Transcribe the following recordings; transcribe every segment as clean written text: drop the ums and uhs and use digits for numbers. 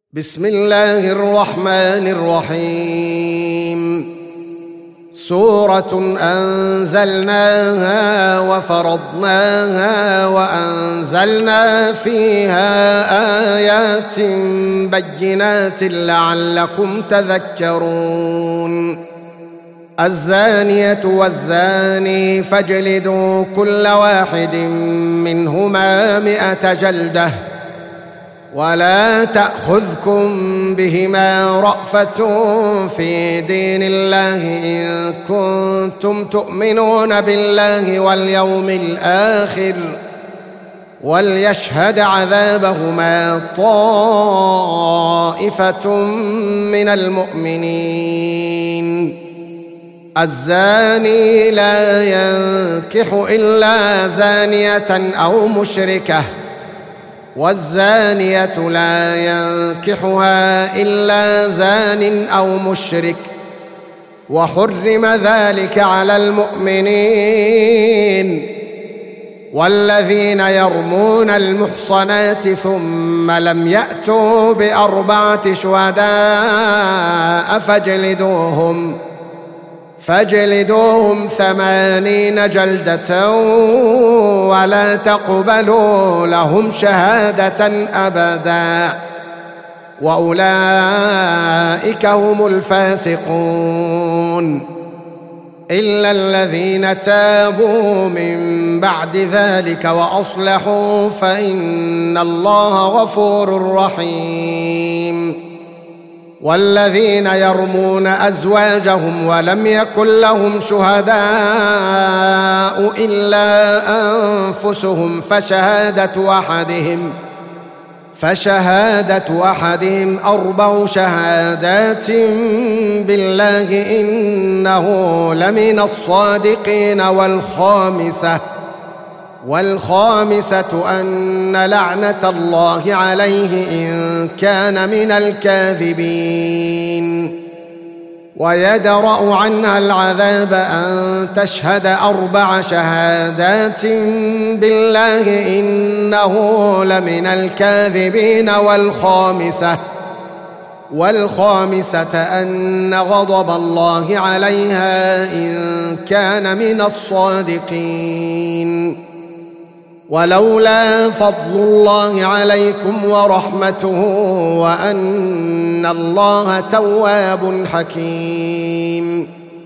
بسم الله الرحمن الرحيم. سورة أنزلناها وفرضناها وأنزلنا فيها آيات بينات لعلكم تذكرون. الزانية والزاني فاجلدوا كل واحد منهما 100 جلدة ولا تأخذكم بهما رأفة في دين الله إن كنتم تؤمنون بالله واليوم الآخر وليشهد عذابهما طائفة من المؤمنين. الزاني لا ينكح إلا زانية أو مشركة والزانية لا ينكحها إلا زان أو مشرك وحرم ذلك على المؤمنين. والذين يرمون المحصنات ثم لم يأتوا ب4 شهداء فاجلدوهم 80 جلدة ولا تقبلوا لهم شهادة أبدا وأولئك هم الفاسقون إلا الذين تابوا من بعد ذلك وأصلحوا فإن الله غفور رحيم. والذين يرمون أزواجهم ولم يكن لهم شهداء إلا أنفسهم فشهادة أحدهم 4 شهادات بالله إنه لمن الصادقين والخامسة أن لعنة الله عليه إن كان من الكاذبين. ويدرأ عنها العذاب أن تشهد 4 شهادات بالله إنه لمن الكاذبين والخامسة أن غضب الله عليها إن كان من الصادقين. ولولا فضل الله عليكم ورحمته وأن الله تواب حكيم.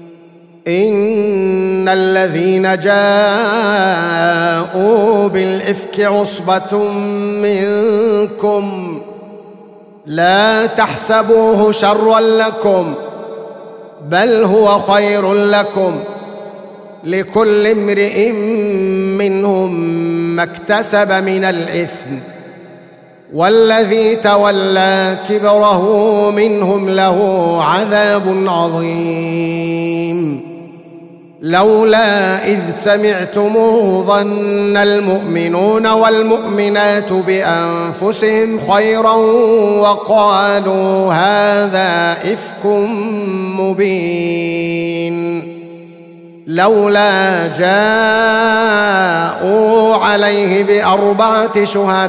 إن الذين جاءوا بالإفك عصبة منكم لا تحسبوه شرا لكم بل هو خير لكم لكل امرئ منهم ما اكتسب من الإثم والذي تولى كبره منهم له عذاب عظيم. لولا إذ سمعتموه ظن المؤمنون والمؤمنات بأنفسهم خيرا وقالوا هذا إفك مبين. لولا جاءوا عليه ب4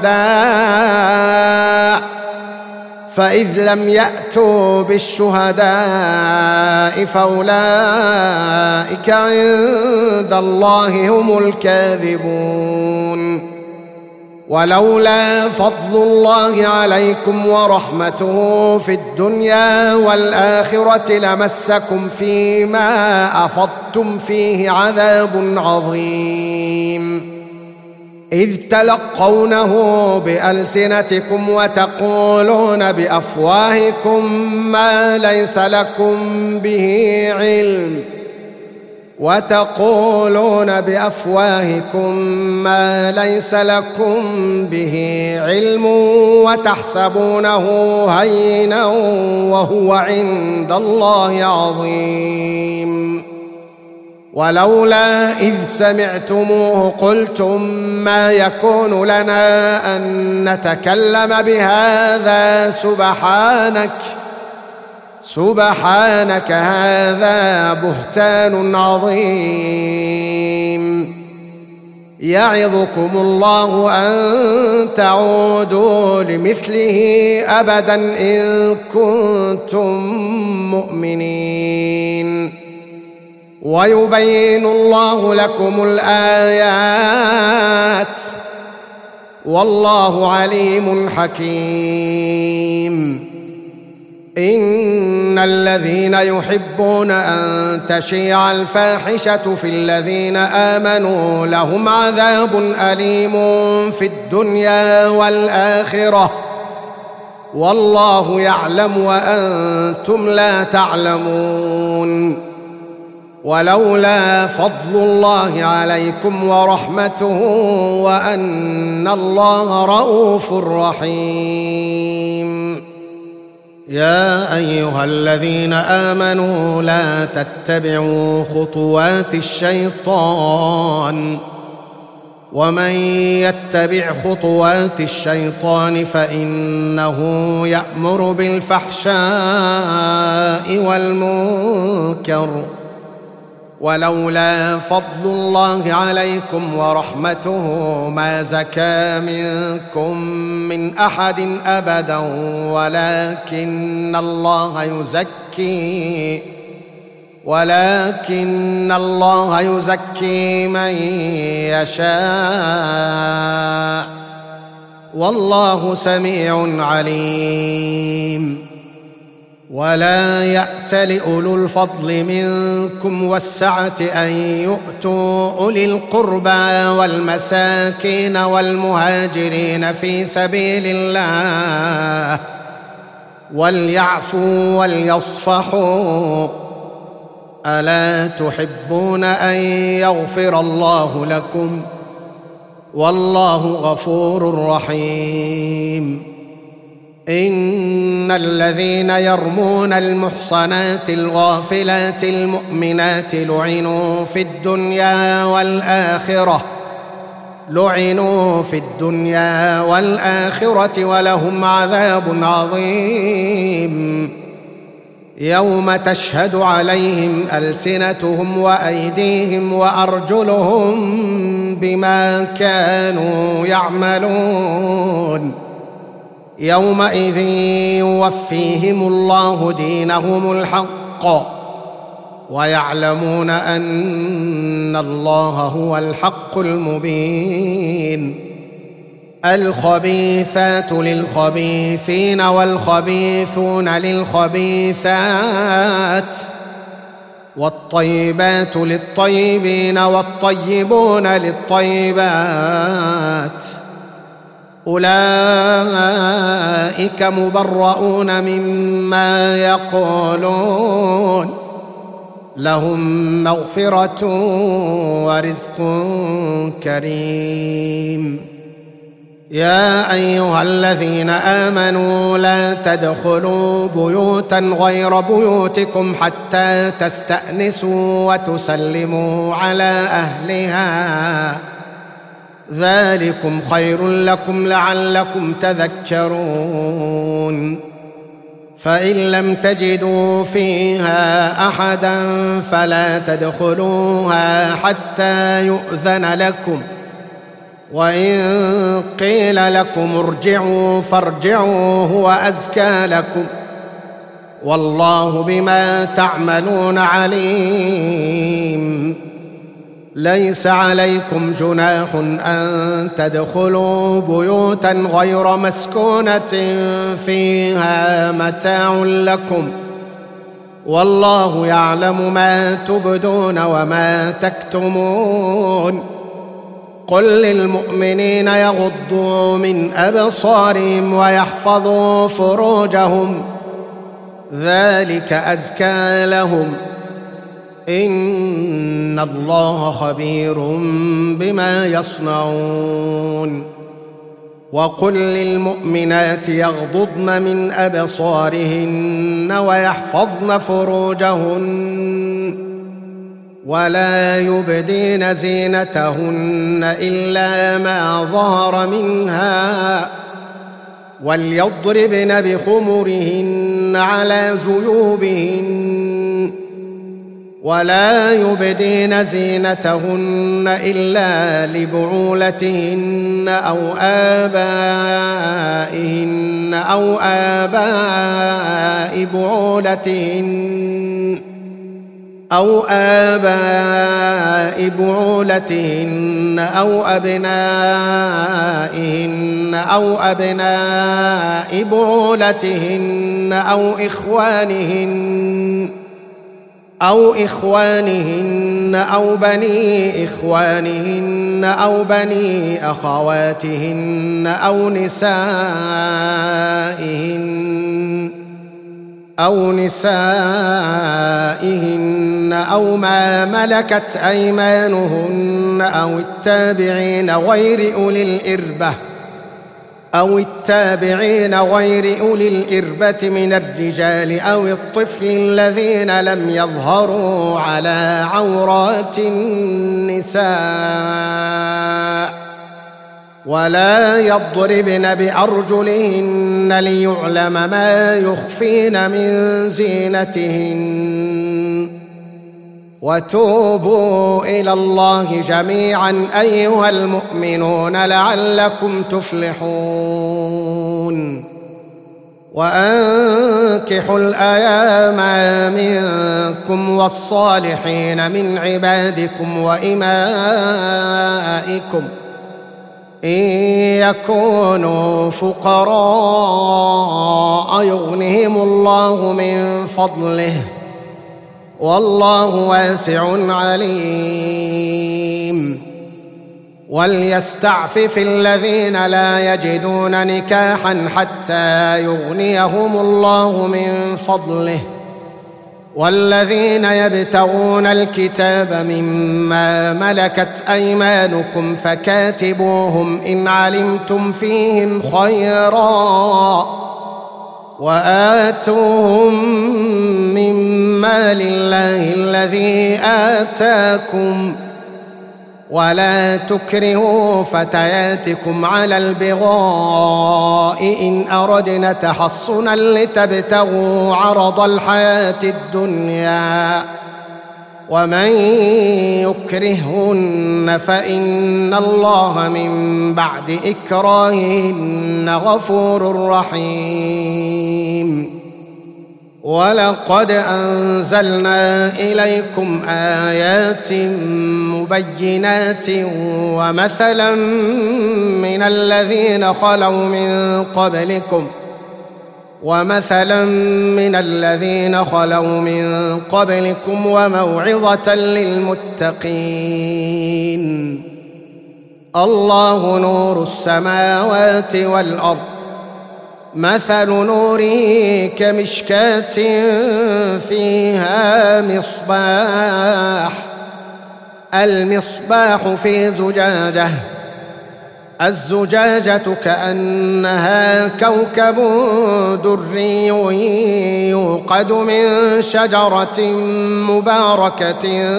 شهداء فإذ لم يأتوا بالشهداء فأولئك عند الله هم الكاذبون. ولولا فضل الله عليكم ورحمته في الدنيا والآخرة لمسكم فيما أفضتم فيه عذاب عظيم إذ تلقونه بألسنتكم وتقولون بأفواهكم ما ليس لكم به علم وتحسبونه هينا وهو عند الله عظيم. ولولا إذ سمعتموه قلتم ما يكون لنا أن نتكلم بهذا سبحانك هذا بهتان عظيم. يعظكم الله أن تعودوا لمثله أبدا إن كنتم مؤمنين ويبين الله لكم الآيات والله عليم حكيم إن الذين يحبون أن تشيع الفاحشة في الذين آمنوا لهم عذاب أليم في الدنيا والآخرة والله يعلم وأنتم لا تعلمون ولولا فضل الله عليكم ورحمته وأن الله رءوف رحيم يا أيها الذين آمنوا لا تتبعوا خطوات الشيطان ومن يتبع خطوات الشيطان فإنه يأمر بالفحشاء والمنكر ولولا فضل الله عليكم ورحمته ما زكى منكم من أحد أبدا ولكن الله يزكي من يشاء والله سميع عليم ولا يأت لأولو الفضل منكم والسعة أن يؤتوا أولي القربى والمساكين والمهاجرين في سبيل الله وليعفوا وليصفحوا ألا تحبون أن يغفر الله لكم والله غفور رحيم إن الذين يرمون المحصنات الغافلات المؤمنات لعنوا في الدنيا والآخرة ولهم عذاب عظيم يوم تشهد عليهم ألسنتهم وأيديهم وأرجلهم بما كانوا يعملون يومئذ يوفيهم الله دينهم الحق ويعلمون أن الله هو الحق المبين الخبيثات للخبيثين والخبيثون للخبيثات والطيبات للطيبين والطيبون للطيبات أولئك مبرؤون مما يقولون لهم مغفرة ورزق كريم يا أيها الذين آمنوا لا تدخلوا بيوتا غير بيوتكم حتى تستأنسوا وتسلموا على أهلها ذلكم خير لكم لعلكم تذكرون فإن لم تجدوا فيها أحدا فلا تدخلوها حتى يؤذن لكم وإن قيل لكم ارجعوا فارجعوا هو أزكى لكم والله بما تعملون عليم ليس عليكم جناح أن تدخلوا بيوتا غير مسكونة فيها متاع لكم والله يعلم ما تبدون وما تكتمون قل للمؤمنين يغضوا من أبصارهم ويحفظوا فروجهم ذلك أزكى لهم إن الله خبير بما يصنعون وقل للمؤمنات يغضضن من أبصارهن ويحفظن فروجهن ولا يبدين زينتهن إلا ما ظهر منها وليضربن بخمرهن على جيوبهن ولا يبدين زينتهن إلا لبعولتهن أو آبائهن أو آباء بعولتهن أو أبنائهن أو أبناء بعولتهن أو إخوانهن أو بني إخوانهن أو بني أخواتهن أو نسائهن أو ما ملكت أيمانهن أو التابعين غير أولي الإربة من الرجال أو الطفل الذين لم يظهروا على عورات النساء ولا يضربن بأرجلهن ليعلم ما يخفين من زينتهن وتوبوا إلى الله جميعا أيها المؤمنون لعلكم تفلحون وأنكحوا الأيام منكم والصالحين من عبادكم وإمائكم إن يكونوا فقراء يغنهم الله من فضله والله واسع عليم وليستعفف الذين لا يجدون نكاحا حتى يغنيهم الله من فضله والذين يبتغون الكتاب مما ملكت أيمانكم فكاتبوهم إن علمتم فيهم خيرا وآتوهم مما لله الذي آتاكم ولا تكرهوا فتياتكم على البغاء إن أردنا تحصنا لتبتغوا عرض الحياة الدنيا ومن يكرهن فإن الله من بعد إكراههن غفور رحيم ولقد أنزلنا إليكم آيات مبينات ومثلا من الذين خلوا من قبلكم وموعظة للمتقين الله نور السماوات والأرض مثل نوره كمشكاة فيها المصباح في زجاجة الزجاجة كأنها كوكب دري يوقد من شجرة مباركة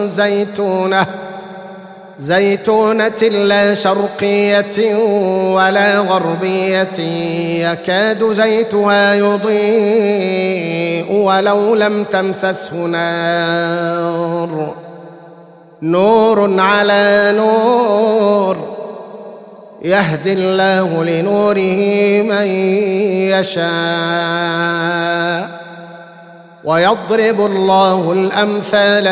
زيتونة لا شرقية ولا غربية يكاد زيتها يضيء ولو لم تمسسه نار نور على نور يهدي الله لنوره من يشاء ويضرب الله الأمثال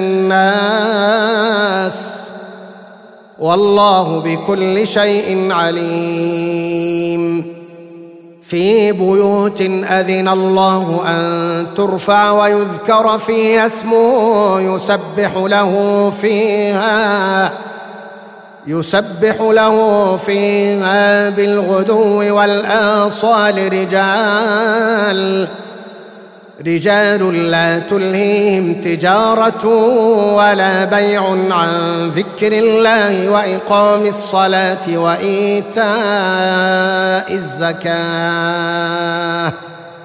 للناس والله بكل شيء عليم في بيوت أذن الله أن ترفع ويذكر فيها اسمه يسبح له فيها بالغدو والآصال رجال لا تلهيهم تجارة ولا بيع عن ذكر الله وإقام الصلاة وإيتاء الزكاة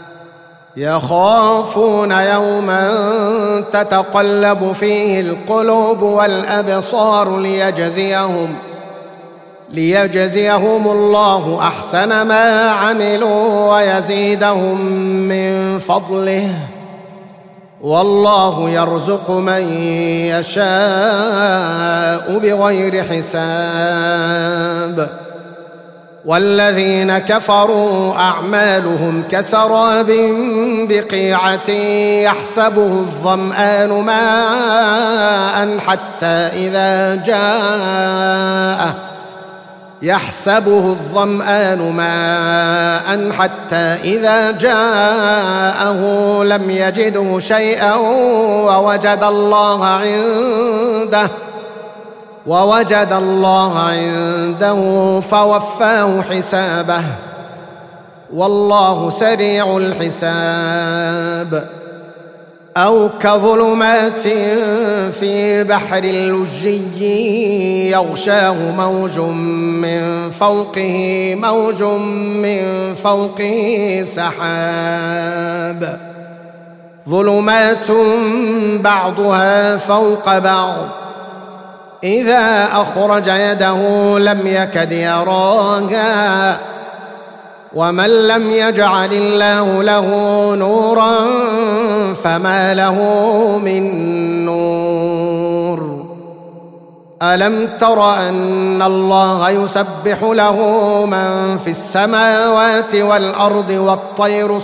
يخافون يوما تتقلب فيه القلوب والأبصار ليجزيهم الله أحسن ما عملوا ويزيدهم من فضله والله يرزق من يشاء بغير حساب. والذين كفروا أعمالهم كسراب بقيعة يحسبه الظمآن ماء حتى إذا جاءه لم يجده شيئا ووجد الله عنده فوفاه حسابه، والله سريع الحساب. أو كظلمات في بحر لجي يغشاه موج من فوقه سحاب، ظلمات بعضها فوق بعض إذا أخرج يده لم يكد يراها، ومن لم يجعل الله له نورا فما له من نور. ألم تر أن الله يسبح له من في السماوات والأرض والطير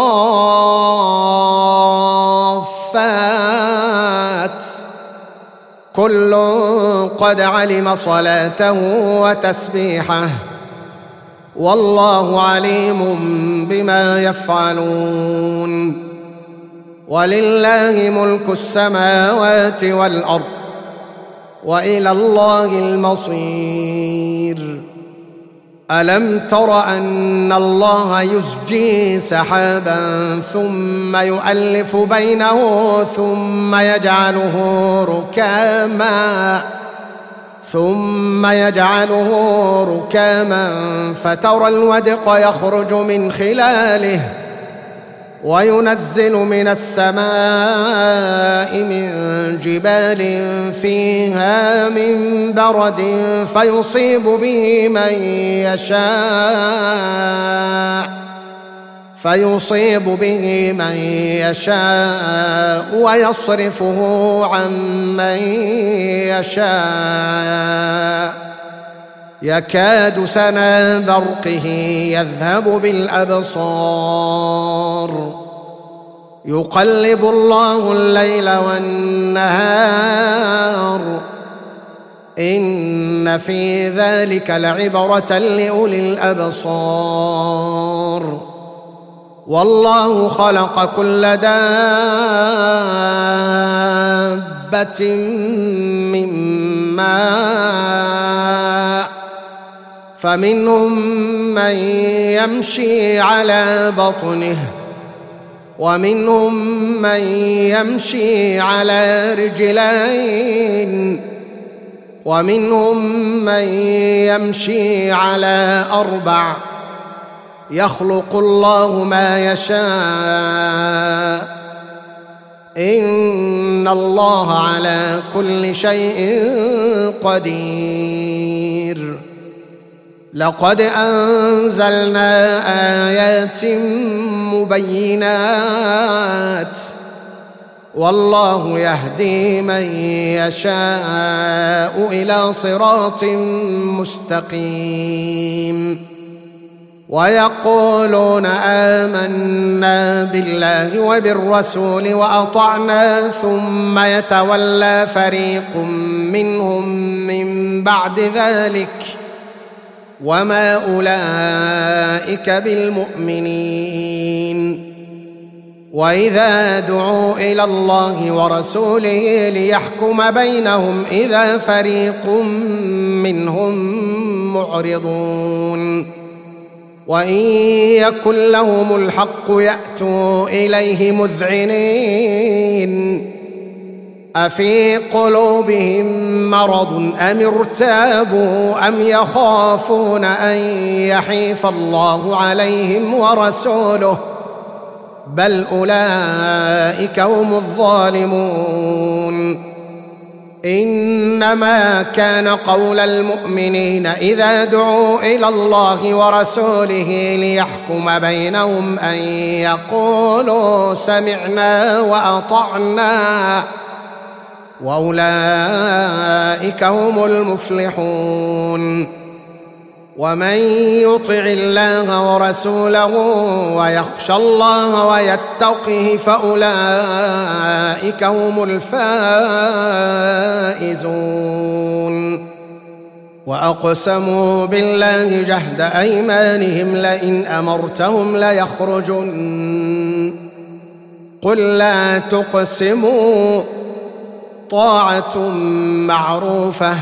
صافات كل قد علم صلاته وتسبيحه، والله عليم بما يفعلون. ولله ملك السماوات والأرض وإلى الله المصير. ألم تر أن الله يزجي سحابا ثم يؤلف بينه ثم يجعله ركاما فترى الودق يخرج من خلاله، وينزل من السماء من جبال فيها من برد فيصيب به من يشاء ويصرفه عن من يشاء، يكاد سنا برقه يذهب بالأبصار، يقلب الله الليل والنهار، إن في ذلك لعبرة لأولي الأبصار. والله خلق كل دابة من ماء فمنهم من يمشي على بطنه ومنهم من يمشي على رجلين ومنهم من يمشي على أربع، يخلق الله ما يشاء، إن الله على كل شيء قدير. لقد أنزلنا آيات مبينات، والله يهدي من يشاء إلى صراط مستقيم. ويقولون آمنا بالله وبالرسول وأطعنا ثم يتولى فريق منهم من بعد ذلك وما أولئك بالمؤمنين. وإذا دعوا إلى الله ورسوله ليحكم بينهم إذا فريق منهم معرضون، وإن يكن لهم الحق يأتوا إليه مذعنين. أفي قلوبهم مرض أم ارتابوا أم يخافون أن يحيف الله عليهم ورسوله، بل أولئك هم الظالمون. إنما كان قول المؤمنين إذا دعوا إلى الله ورسوله ليحكم بينهم أن يقولوا سمعنا وأطعنا وأولئك هم المفلحون. ومن يطع الله ورسوله ويخشى الله ويتقه فأولئك هم الفائزون. وأقسموا بالله جهد أيمانهم لئن أمرتهم ليخرجن قل لا تقسموا طاعة معروفة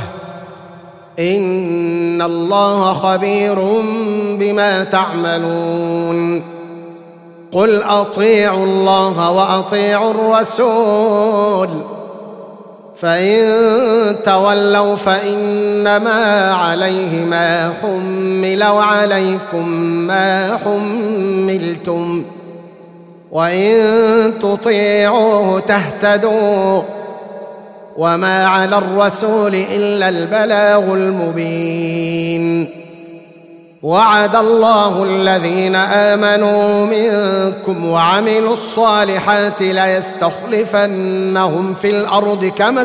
إن الله خبير بما تعملون. قل أطيعوا الله وأطيعوا الرسول فإن تولوا فإنما عليه ما حمل وعليكم ما حملتم وإن تطيعوه تهتدوا وما على الرسول إلا البلاغ المبين. وعد الله الذين آمنوا منكم وعملوا الصالحات ليستخلفنهم في الأرض كما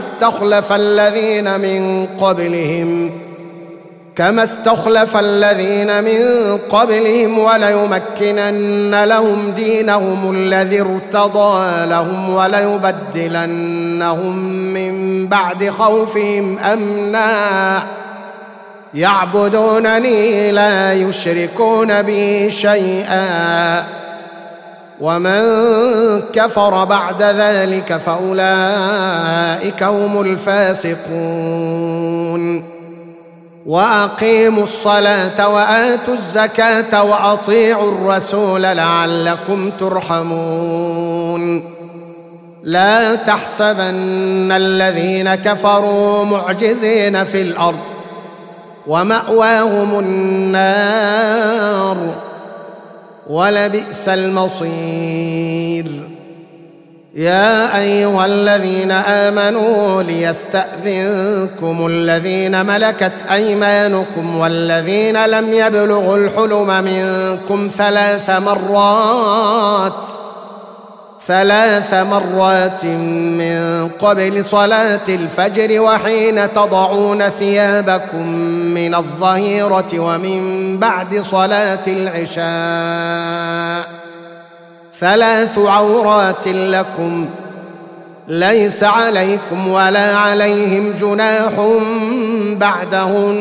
استخلف الذين من قبلهم وليمكنن لهم دينهم الذي ارتضى لهم وليبدلنهم من بعد خوفهم أمنا يعبدونني لا يشركون بي شيئا ومن كفر بعد ذلك فأولئك هم الفاسقون. وأقيموا الصلاة وآتوا الزكاة وأطيعوا الرسول لعلكم ترحمون. لا تحسبن الذين كفروا معجزين في الأرض ومأواهم النار ولبئس المصير. يا أيها الذين آمنوا ليستأذنكم الذين ملكت أيمانكم والذين لم يبلغوا الحلم منكم ثلاث مرات من قبل صلاة الفجر وحين تضعون ثيابكم من الظهيرة ومن بعد صلاة العشاء 3 عورات لكم ليس عليكم ولا عليهم جناح بعدهن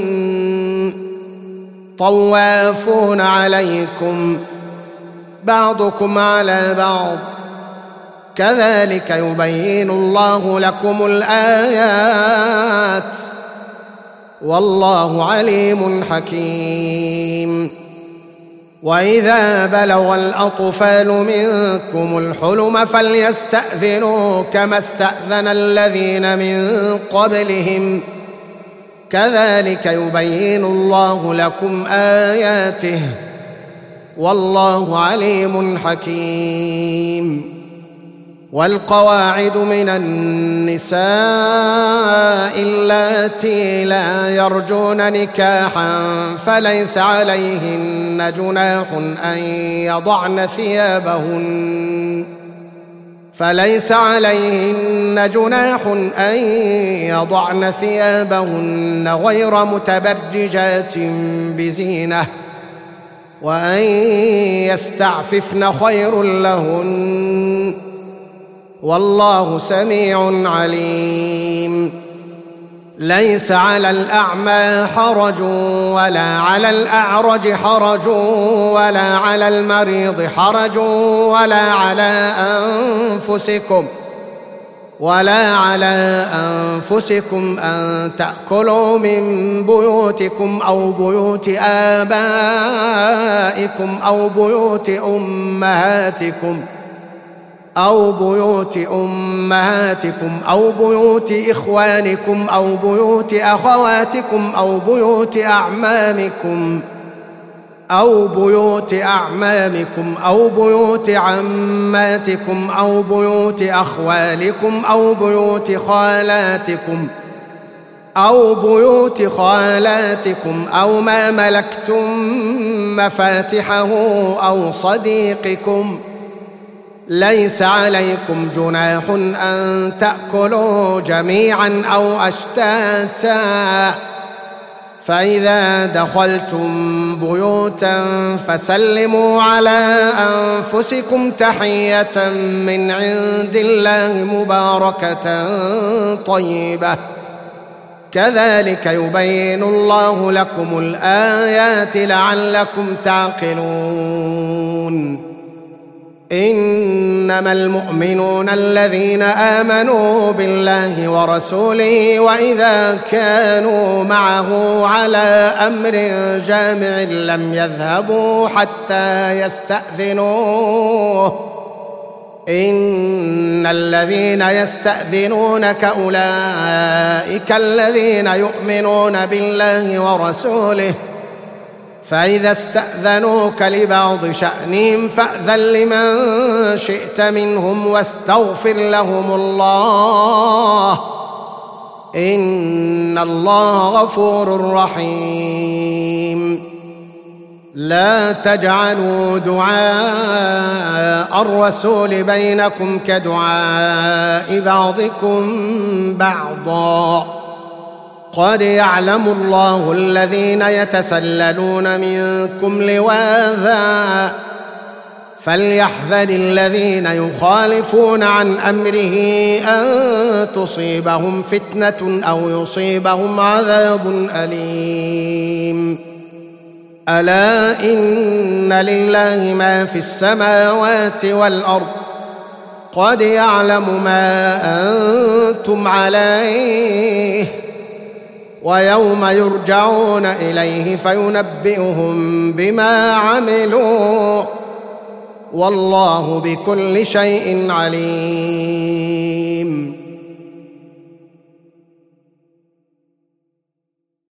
طوافون عليكم بعضكم على بعض كذلك يبين الله لكم الآيات والله عليم حكيم. وإذا بلغ الأطفال منكم الحلم فليستأذنوا كما استأذن الذين من قبلهم كذلك يبين الله لكم آياته والله عليم حكيم. والقواعد من النساء اللاتي لا يرجون نكاحا فليس عليهن جناح أن يضعن ثيابهن غير متبرجات بزينة وأن يستعففن خير لهن والله سميع عليم. ليس على الأعمى حرج ولا على الأعرج حرج ولا على المريض حرج ولا على أنفسكم أن تأكلوا من بيوتكم أو بيوت آبائكم أو بيوت أمهاتكم أو بيوت إخوانكم أو بيوت أخواتكم أو بيوت أعمامكم أو بيوت أعمامكم أو بيوت عماتكم أو بيوت أخوالكم أو بيوت خالاتكم أو ما ملكتم مفاتحه أو صديقكم، ليس عليكم جناح أن تأكلوا جميعا أو أشتاتا، فإذا دخلتم بيوتا فسلموا على أنفسكم تحية من عند الله مباركة طيبة، كذلك يبين الله لكم الآيات لعلكم تعقلون. إنما المؤمنون الذين آمنوا بالله ورسوله وإذا كانوا معه على أمر جامع لم يذهبوا حتى يستأذنوه، إن الذين يستأذنونك أولئك الذين يؤمنون بالله ورسوله، فإذا استأذنوك لبعض شأنهم فأذن لمن شئت منهم واستغفر لهم الله، إن الله غفور رحيم. لا تجعلوا دعاء الرسول بينكم كدعاء بعضكم بعضا، قد يعلم الله الذين يتسللون منكم لواذا، فليحذر الذين يخالفون عن أمره أن تصيبهم فتنة أو يصيبهم عذاب أليم. ألا إن لله ما في السماوات والأرض، قد يعلم ما أنتم عليه، ويوم يرجعون إليه فينبئهم بما عملوا، والله بكل شيء عليم.